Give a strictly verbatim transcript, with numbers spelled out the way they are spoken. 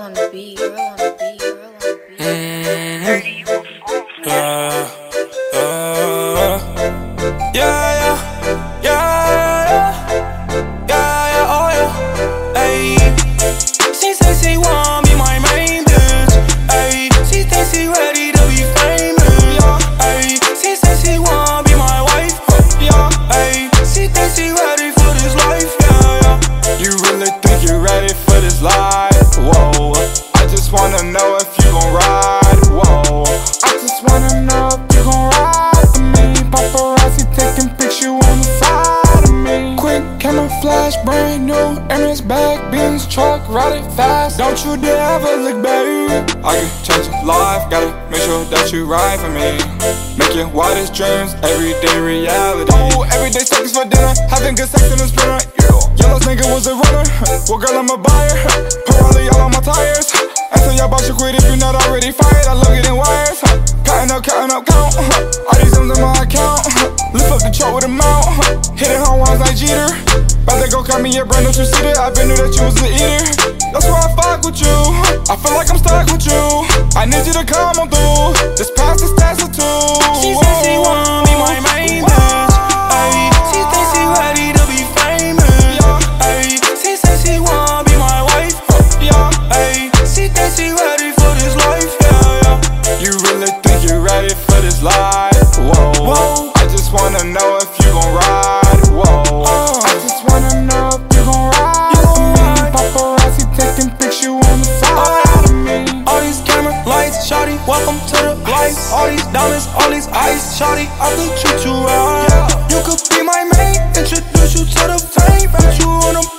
on the beat, girl on the beat, girl on the beat. Mm-hmm. Yeah, yeah, yeah, yeah, yeah, yeah, yeah, oh yeah. Ayy, she say she want me my main bitch. Ayy, she think she ready to be famous. Yeah, ayy, she say she want me my wife. Yeah, ayy, she think she ready for this life. Yeah, yeah. You really think you're ready for this life? Whoa, I just wanna know if you gon' ride. Whoa, I just wanna know if you gon' ride for me. Paparazzi taking pictures on the side of me. Quick camouflage, brand new Hermes bag, Benz truck, ride it fast. Don't you dare ever look back. I can change your life, gotta make sure that you ride for me. Make your wildest dreams everyday reality. Oh, everyday seconds for dinner, having good sex in the sprinter. Yellow nigga was a runner. Well, girl, I'm a buyer. Pirelli all on my tires. Answer your boss, you quit if you're not already fired. I love getting wires. Counting up, counting up, count. All these M's in my account. Lift up the chart with a mount. Hitting home runs like Jeter. About to go cut me a brand new two-seater. I been knew that you was an eater. That's why I fuck with you. I feel like I'm stuck with you. I need you to come on through. This past is taciturn. She said she want me my main bitch. Ayy, she think she ready to be famous. Ayy, she say she wanna be my wife. Yeah, ayy, she think she ready for this life. Yeah, yeah. You really think you're ready for this life? Whoa, whoa. I just wanna know if you gon' ride. Whoa, uh, I just wanna know if you gon' ride. You gon' ride. Paparazzi taking pictures on the side of me. All these camera lights, shawty, welcome to the life. All these diamonds, all these ice, shawty, I could treat you right. Yeah. You could be my mate, introduce you to the fame, put you on a